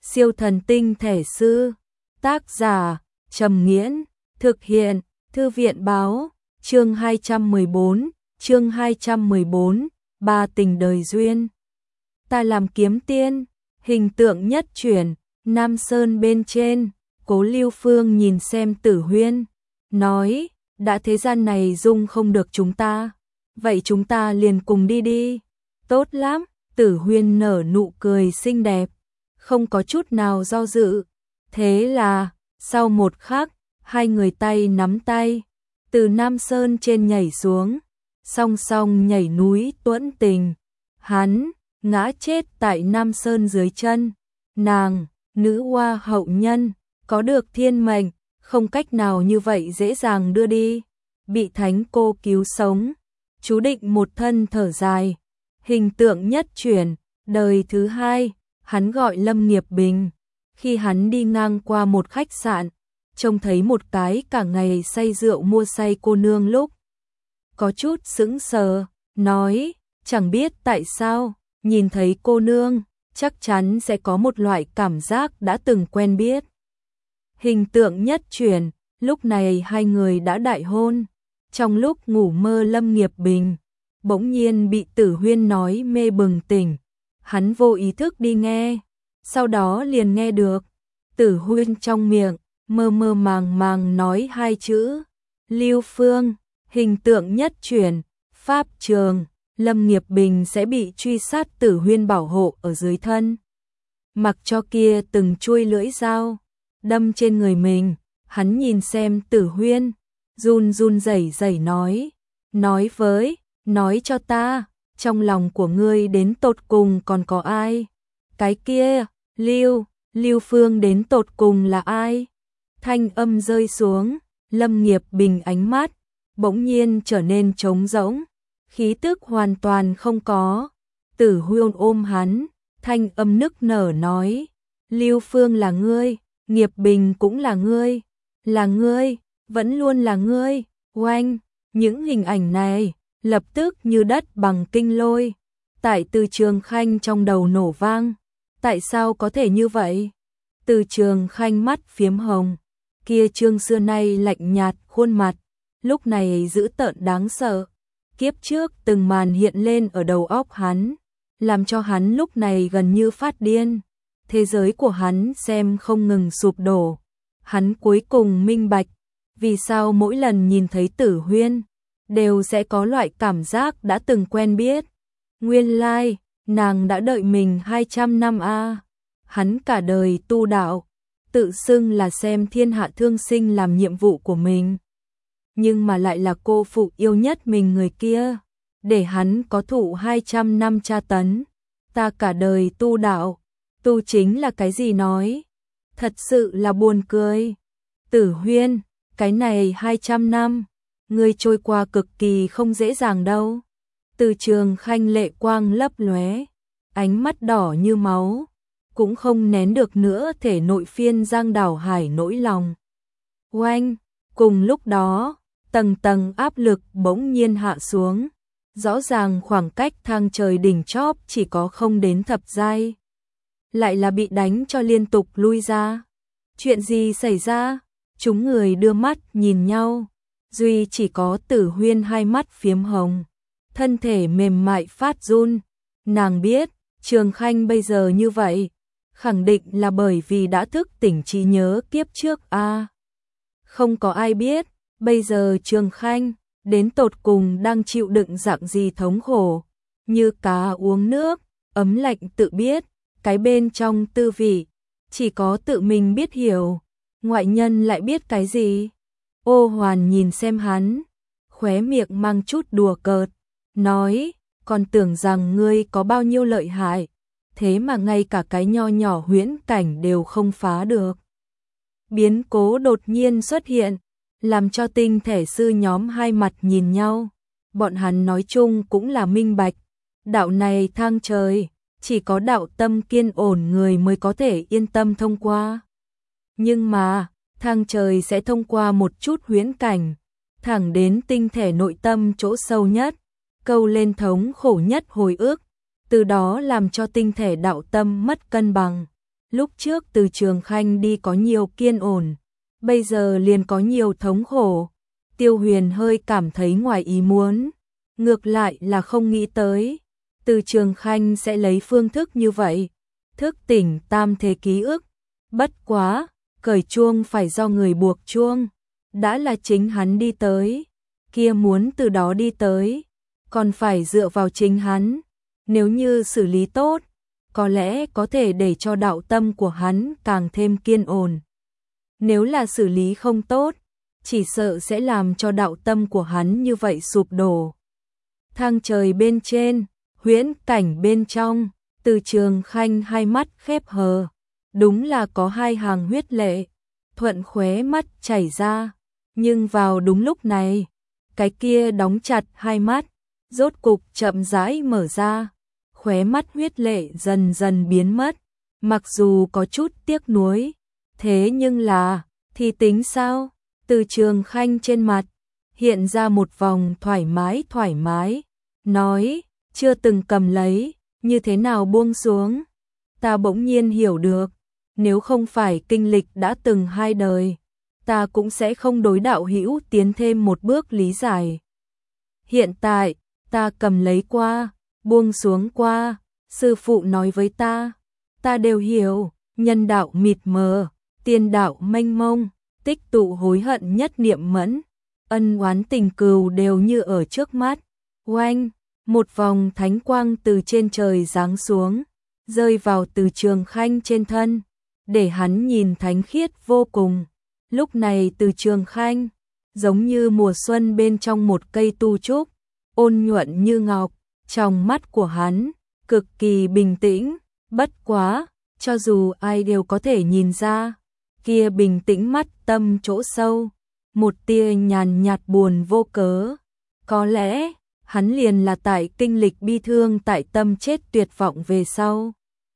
Siêu thần tinh thể sư. Tác giả Trầm Nghiễn. Thực hiện Thư viện báo. Chương 214. Ba tình đời duyên. Ta làm kiếm tiên. Hình tượng nhất chuyển. Nam Sơn bên trên. Cố Lưu Phương nhìn xem Tử Huyên, nói, đã thế gian này dung không được chúng ta, vậy chúng ta liền cùng đi đi. Tốt lắm. Tử Huyên nở nụ cười xinh đẹp, không có chút nào do dự. Thế là, sau một khắc, hai người tay nắm tay, từ Nam Sơn trên nhảy xuống, song song nhảy núi tuẫn tình. Hắn ngã chết tại Nam Sơn dưới chân. Nàng, nữ hoa hậu nhân, có được thiên mệnh, không cách nào như vậy dễ dàng đưa đi, bị thánh cô cứu sống. Chú Định một thân thở dài, hình tượng nhất chuyển. Đời thứ hai, hắn gọi Lâm Nghiệp Bình. Khi hắn đi ngang qua một khách sạn, trông thấy một cái cả ngày say rượu mua say cô nương lúc, có chút sững sờ, nói, chẳng biết tại sao, nhìn thấy cô nương, chắc chắn sẽ có một loại cảm giác đã từng quen biết. Hình tượng nhất chuyển, lúc này hai người đã đại hôn. Trong lúc ngủ mơ Lâm Nghiệp Bình bỗng nhiên bị Tử Huyên nói mê bừng tỉnh. Hắn vô ý thức đi nghe, sau đó liền nghe được Tử Huyên trong miệng mơ mơ màng màng nói hai chữ Lưu Phương. Hình tượng nhất chuyển, pháp trường. Lâm Nghiệp Bình sẽ bị truy sát, Tử Huyên bảo hộ ở dưới thân, mặc cho kia từng chuôi lưỡi dao đâm trên người mình. Hắn nhìn xem Tử Huyên, run run rẩy rẩy nói cho ta, trong lòng của ngươi đến tột cùng còn có ai? Cái kia, Lưu Phương đến tột cùng là ai? Thanh âm rơi xuống, Lâm Nghiệp Bình ánh mắt bỗng nhiên trở nên trống rỗng, khí tức hoàn toàn không có. Tử Huyên ôm hắn, thanh âm nức nở nói, Lưu Phương là ngươi, Nghiệp Bình cũng là ngươi, vẫn luôn là ngươi. Oanh, những hình ảnh này lập tức như đất bằng kinh lôi, tại Từ Trường Khanh trong đầu nổ vang. Tại sao có thể như vậy? Từ Trường Khanh mắt phiếm hồng, kia trương xưa nay lạnh nhạt khuôn mặt, lúc này dữ tợn đáng sợ. Kiếp trước từng màn hiện lên ở đầu óc hắn, làm cho hắn lúc này gần như phát điên. Thế giới của hắn xem không ngừng sụp đổ. Hắn cuối cùng minh bạch, vì sao mỗi lần nhìn thấy Tử Huyên, đều sẽ có loại cảm giác đã từng quen biết. Nguyên lai, nàng đã đợi mình 200 năm a. Hắn cả đời tu đạo, tự xưng là xem thiên hạ thương sinh làm nhiệm vụ của mình. Nhưng mà lại là cô phụ yêu nhất mình người kia, để hắn có thụ 200 năm tra tấn. Ta cả đời tu đạo, tu chính là cái gì nói? Thật sự là buồn cười. Tử Huyên, cái này 200 năm, ngươi trôi qua cực kỳ không dễ dàng đâu. Từ Trường Khanh lệ quang lấp lóe, ánh mắt đỏ như máu, cũng không nén được nữa thể nội phiên giang đảo hải nỗi lòng. Oanh, cùng lúc đó, tầng tầng áp lực bỗng nhiên hạ xuống. Rõ ràng khoảng cách thang trời đỉnh chóp chỉ có không đến thập giai, lại là bị đánh cho liên tục lui ra. Chuyện gì xảy ra? Chúng người đưa mắt nhìn nhau, duy chỉ có Tử Huyên hai mắt phiếm hồng, thân thể mềm mại phát run. Nàng biết, Trường Khanh bây giờ như vậy, khẳng định là bởi vì đã thức tỉnh trí nhớ kiếp trước a. Không có ai biết, bây giờ Trường Khanh đến tột cùng đang chịu đựng dạng gì thống khổ, như cá uống nước, ấm lạnh tự biết, cái bên trong tư vị, chỉ có tự mình biết hiểu, ngoại nhân lại biết cái gì. Ô Hoàn nhìn xem hắn, khóe miệng mang chút đùa cợt, nói, còn tưởng rằng ngươi có bao nhiêu lợi hại, thế mà ngay cả cái nho nhỏ huyễn cảnh đều không phá được. Biến cố đột nhiên xuất hiện, làm cho tinh thể sư nhóm hai mặt nhìn nhau. Bọn hắn nói chung cũng là minh bạch, đạo này thang trời, chỉ có đạo tâm kiên ổn người mới có thể yên tâm thông qua. Nhưng mà, thang trời sẽ thông qua một chút huyễn cảnh, thẳng đến tinh thể nội tâm chỗ sâu nhất, câu lên thống khổ nhất hồi ức, từ đó làm cho tinh thể đạo tâm mất cân bằng. Lúc trước Từ Trường Khanh đi có nhiều kiên ổn, bây giờ liền có nhiều thống khổ. Tiêu Huyền hơi cảm thấy ngoài ý muốn, ngược lại là không nghĩ tới Từ Trường Khanh sẽ lấy phương thức như vậy, thức tỉnh tam thế ký ức. Bất quá, cởi chuông phải do người buộc chuông, đã là chính hắn đi tới, kia muốn từ đó đi tới, còn phải dựa vào chính hắn. Nếu như xử lý tốt, có lẽ có thể để cho đạo tâm của hắn càng thêm kiên ổn. Nếu là xử lý không tốt, chỉ sợ sẽ làm cho đạo tâm của hắn như vậy sụp đổ. Thang trời bên trên, huyễn cảnh bên trong, Từ Trường Khanh hai mắt khép hờ, đúng là có hai hàng huyết lệ thuận khóe mắt chảy ra, nhưng vào đúng lúc này, cái kia đóng chặt hai mắt rốt cục chậm rãi mở ra, khóe mắt huyết lệ dần dần biến mất, mặc dù có chút tiếc nuối, thế nhưng là thì tính sao? Từ Trường Khanh trên mặt hiện ra một vòng thoải mái, nói, chưa từng cầm lấy, như thế nào buông xuống. Ta bỗng nhiên hiểu được, nếu không phải kinh lịch đã từng hai đời, ta cũng sẽ không đối đạo hữu tiến thêm một bước lý giải. Hiện tại, ta cầm lấy qua, buông xuống qua, sư phụ nói với ta đều hiểu, nhân đạo mịt mờ, tiên đạo mênh mông, tích tụ hối hận nhất niệm mẫn, ân oán tình cừu đều như ở trước mắt. Oanh, một vòng thánh quang từ trên trời giáng xuống, rơi vào Từ Trường Khanh trên thân, để hắn nhìn thánh khiết vô cùng. Lúc này Từ Trường Khanh giống như mùa xuân bên trong một cây tu trúc, ôn nhuận như ngọc, trong mắt của hắn cực kỳ bình tĩnh. Bất quá, cho dù ai đều có thể nhìn ra, kia bình tĩnh mắt tâm chỗ sâu, một tia nhàn nhạt buồn vô cớ. Có lẽ, hắn liền là tại kinh lịch bi thương tại tâm chết tuyệt vọng về sau,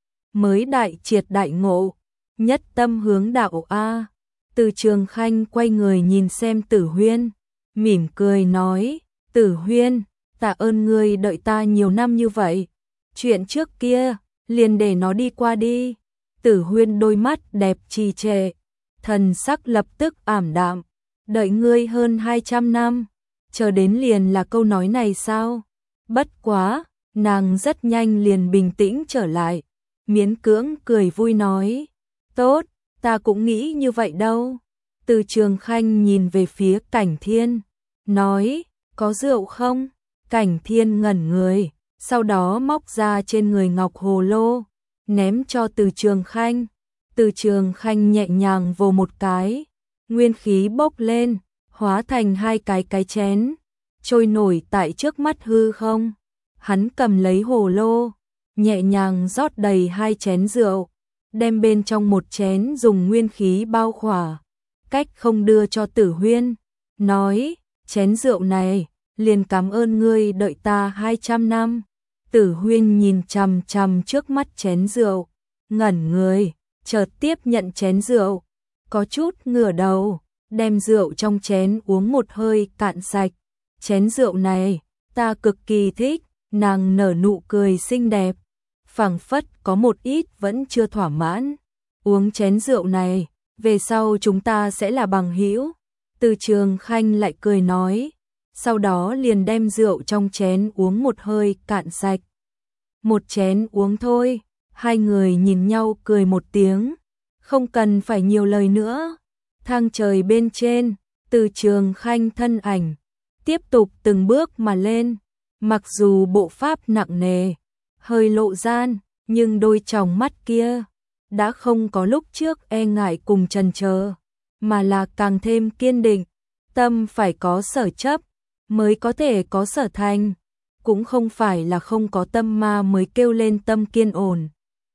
mới đại triệt đại ngộ, nhất tâm hướng đạo a. Từ Trường Khanh quay người nhìn xem Tử Huyên, mỉm cười nói, Tử Huyên, tạ ơn ngươi đợi ta nhiều năm như vậy, chuyện trước kia, liền để nó đi qua đi. Tử Huyên đôi mắt đẹp trì trệ, thần sắc lập tức ảm đạm, đợi ngươi hơn 200 năm, chờ đến liền là câu nói này sao? Bất quá, nàng rất nhanh liền bình tĩnh trở lại, miễn cưỡng cười vui nói, tốt, ta cũng nghĩ như vậy đâu. Từ Trường Khanh nhìn về phía Cảnh Thiên, nói, có rượu không? Cảnh Thiên ngẩn người, sau đó móc ra trên người ngọc hồ lô, ném cho Từ Trường Khanh. Từ Trường Khanh nhẹ nhàng vồ một cái, nguyên khí bốc lên, hóa thành hai cái chén, trôi nổi tại trước mắt hư không. Hắn cầm lấy hồ lô, nhẹ nhàng rót đầy hai chén rượu, đem bên trong một chén dùng nguyên khí bao khỏa, cách không đưa cho Tử Huyên, nói, chén rượu này, liền cảm ơn ngươi đợi ta 200 năm. Tử Huyên nhìn chằm chằm trước mắt chén rượu, ngẩn người, chợt tiếp nhận chén rượu, có chút ngửa đầu, đem rượu trong chén uống một hơi cạn sạch. Chén rượu này, ta cực kỳ thích. Nàng nở nụ cười xinh đẹp, phảng phất có một ít vẫn chưa thỏa mãn. Uống chén rượu này, về sau chúng ta sẽ là bằng hữu. Từ Trường Khanh lại cười nói, sau đó liền đem rượu trong chén uống một hơi cạn sạch. Một chén uống thôi, hai người nhìn nhau cười một tiếng, không cần phải nhiều lời nữa. Thang trời bên trên, Từ Trường Khanh thân ảnh tiếp tục từng bước mà lên. Mặc dù bộ pháp nặng nề, hơi lộ gian, nhưng đôi tròng mắt kia đã không có lúc trước e ngại cùng chần chờ, mà là càng thêm kiên định. Tâm phải có sở chấp, mới có thể có sở thành. Cũng không phải là không có tâm ma mới kêu lên tâm kiên ổn,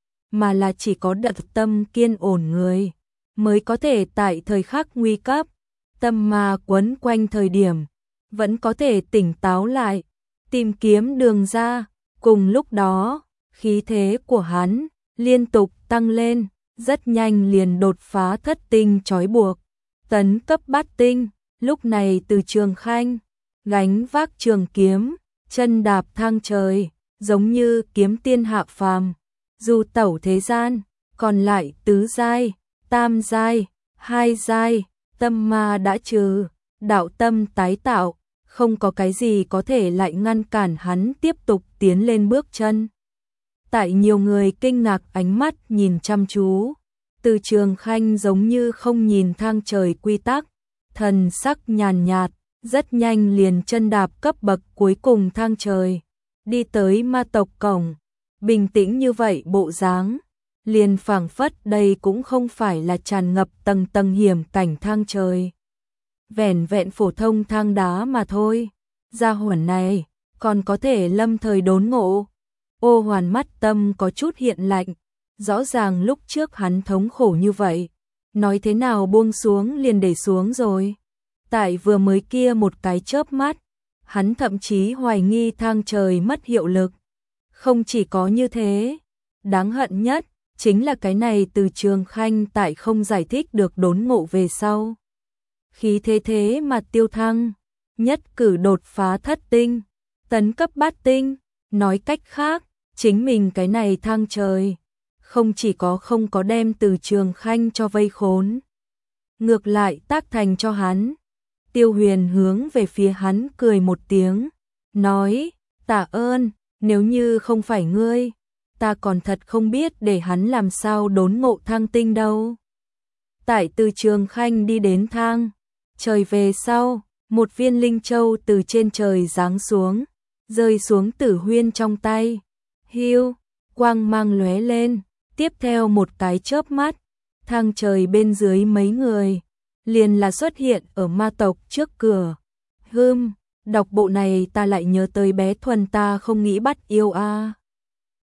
mà là chỉ có đật tâm kiên ổn người, mới có thể tại thời khắc nguy cấp, tâm ma quấn quanh thời điểm, vẫn có thể tỉnh táo lại, tìm kiếm đường ra. Cùng lúc đó, khí thế của hắn liên tục tăng lên, rất nhanh liền đột phá thất tinh trói buộc, tấn cấp bát tinh. Lúc này Từ Trường Khanh gánh vác trường kiếm, chân đạp thang trời, giống như kiếm tiên hạ phàm, du tẩu thế gian, còn lại tứ giai, tam giai, hai giai, tâm ma đã trừ, đạo tâm tái tạo, không có cái gì có thể lại ngăn cản hắn tiếp tục tiến lên bước chân. Tại nhiều người kinh ngạc ánh mắt nhìn chăm chú, Từ Trường Khanh giống như không nhìn thang trời quy tắc, thần sắc nhàn nhạt, rất nhanh liền chân đạp cấp bậc cuối cùng thang trời, đi tới ma tộc cổng, bình tĩnh như vậy bộ dáng, liền phảng phất đây cũng không phải là tràn ngập tầng tầng hiểm cảnh thang trời. Vẻn vẹn phổ thông thang đá mà thôi, gia hỏa này còn có thể lâm thời đốn ngộ. Ô Hoàn mắt tâm có chút hiện lạnh, rõ ràng lúc trước hắn thống khổ như vậy, nói thế nào buông xuống liền để xuống rồi. Tại vừa mới kia một cái chớp mắt, hắn thậm chí hoài nghi thang trời mất hiệu lực. Không chỉ có như thế, đáng hận nhất chính là cái này Từ Trường Khanh tại không giải thích được đốn ngộ về sau. Khí thế mà tiêu thăng, nhất cử đột phá thất tinh, tấn cấp bát tinh, nói cách khác, chính mình cái này thang trời, không chỉ có không có đem Từ Trường Khanh cho vây khốn, ngược lại tác thành cho hắn. Tiêu Huyền hướng về phía hắn cười một tiếng, nói, tạ ơn, nếu như không phải ngươi, ta còn thật không biết để hắn làm sao đốn ngộ thang tinh đâu. Tại Từ Trường Khanh đi đến thang trời về sau, một viên linh châu từ trên trời giáng xuống, rơi xuống Tử Huyên trong tay. Hiu, quang mang lóe lên, tiếp theo một cái chớp mắt, thang trời bên dưới mấy người liền là xuất hiện ở ma tộc trước cửa. Đọc bộ này ta lại nhớ tới bé Thuần ta không nghĩ bắt yêu a.